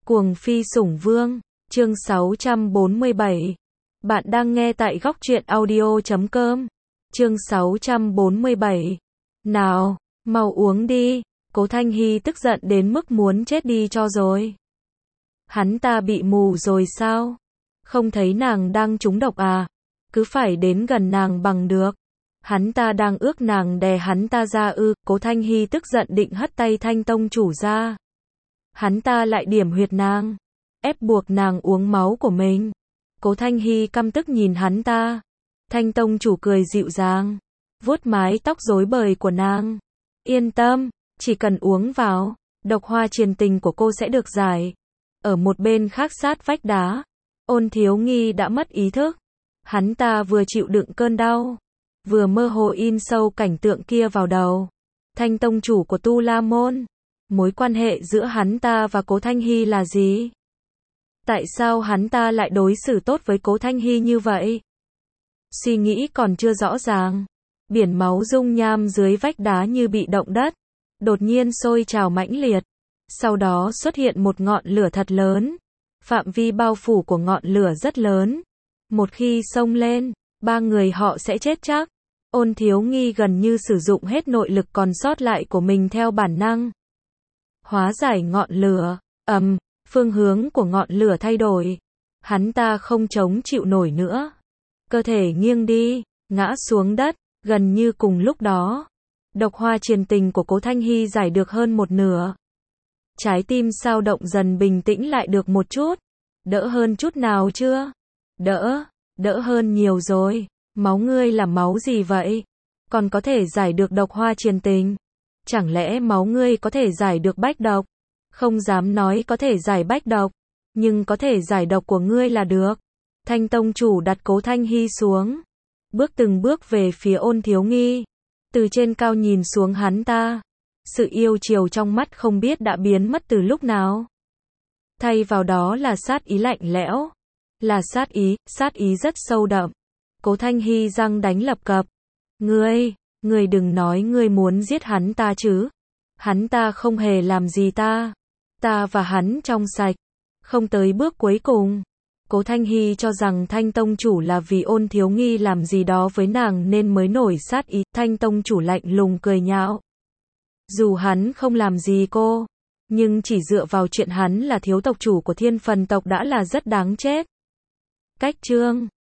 Cuồng phi sủng vương, chương 647. Bạn đang nghe tại góc truyện audio.com. Chương 647. Nào, mau uống đi. Cố Thanh Hy tức giận đến mức muốn chết đi cho rồi. Hắn ta bị mù rồi sao? Không thấy nàng đang trúng độc à? Cứ phải đến gần nàng bằng được. Hắn ta đang ước nàng đè hắn ta ra ư? Cố Thanh Hy tức giận định hất tay Thanh tông chủ ra. Hắn ta lại điểm huyệt nàng, ép buộc nàng uống máu của mình. Cố Thanh Hy căm tức nhìn hắn ta. Thanh tông chủ cười dịu dàng, vuốt mái tóc rối bời của nàng. Yên tâm, chỉ cần uống vào, độc hoa triền tình của cô sẽ được giải. Ở một bên khác sát vách đá, Ôn Thiếu Nghi đã mất ý thức. Hắn ta vừa chịu đựng cơn đau, vừa mơ hồ in sâu cảnh tượng kia vào đầu. Thanh tông chủ của Tu La Môn. Mối quan hệ giữa hắn ta và Cố Thanh Hy là gì? Tại sao hắn ta lại đối xử tốt với Cố Thanh Hy như vậy? Suy nghĩ còn chưa rõ ràng, biển máu dung nham dưới vách đá như bị động đất, đột nhiên sôi trào mãnh liệt. Sau đó xuất hiện một ngọn lửa thật lớn. Phạm vi bao phủ của ngọn lửa rất lớn. Một khi xông lên, ba người họ sẽ chết chắc. Ôn Thiếu Nghi gần như sử dụng hết nội lực còn sót lại của mình theo bản năng. Hóa giải ngọn lửa, phương hướng của ngọn lửa thay đổi. Hắn ta không chống chịu nổi nữa. Cơ thể nghiêng đi, ngã xuống đất, gần như cùng lúc đó. Độc hoa triền tình của Cố Thanh Hy giải được hơn một nửa. Trái tim sao động dần bình tĩnh lại được một chút. Đỡ hơn chút nào chưa? Đỡ hơn nhiều rồi. Máu ngươi là máu gì vậy? Còn có thể giải được độc hoa triền tình? Chẳng lẽ máu ngươi có thể giải được bách độc? Không dám nói có thể giải bách độc, nhưng có thể giải độc của ngươi là được. Thanh tông chủ đặt Cố Thanh Hy xuống, bước từng bước về phía Ôn Thiếu Nghi. Từ trên cao nhìn xuống hắn ta, sự yêu chiều trong mắt không biết đã biến mất từ lúc nào. Thay vào đó là sát ý lạnh lẽo, là sát ý rất sâu đậm. Cố Thanh Hy răng đánh lập cập. Ngươi đừng nói ngươi muốn giết hắn ta chứ. Hắn ta không hề làm gì ta. Ta và hắn trong sạch. Không tới bước cuối cùng. Cố Thanh Hy cho rằng Thanh tông chủ là vì Ôn Thiếu Nghi làm gì đó với nàng nên mới nổi sát ý. Thanh tông chủ lạnh lùng cười nhạo. Dù hắn không làm gì cô, nhưng chỉ dựa vào chuyện hắn là thiếu tộc chủ của Thiên Phần tộc đã là rất đáng chết. Cách chương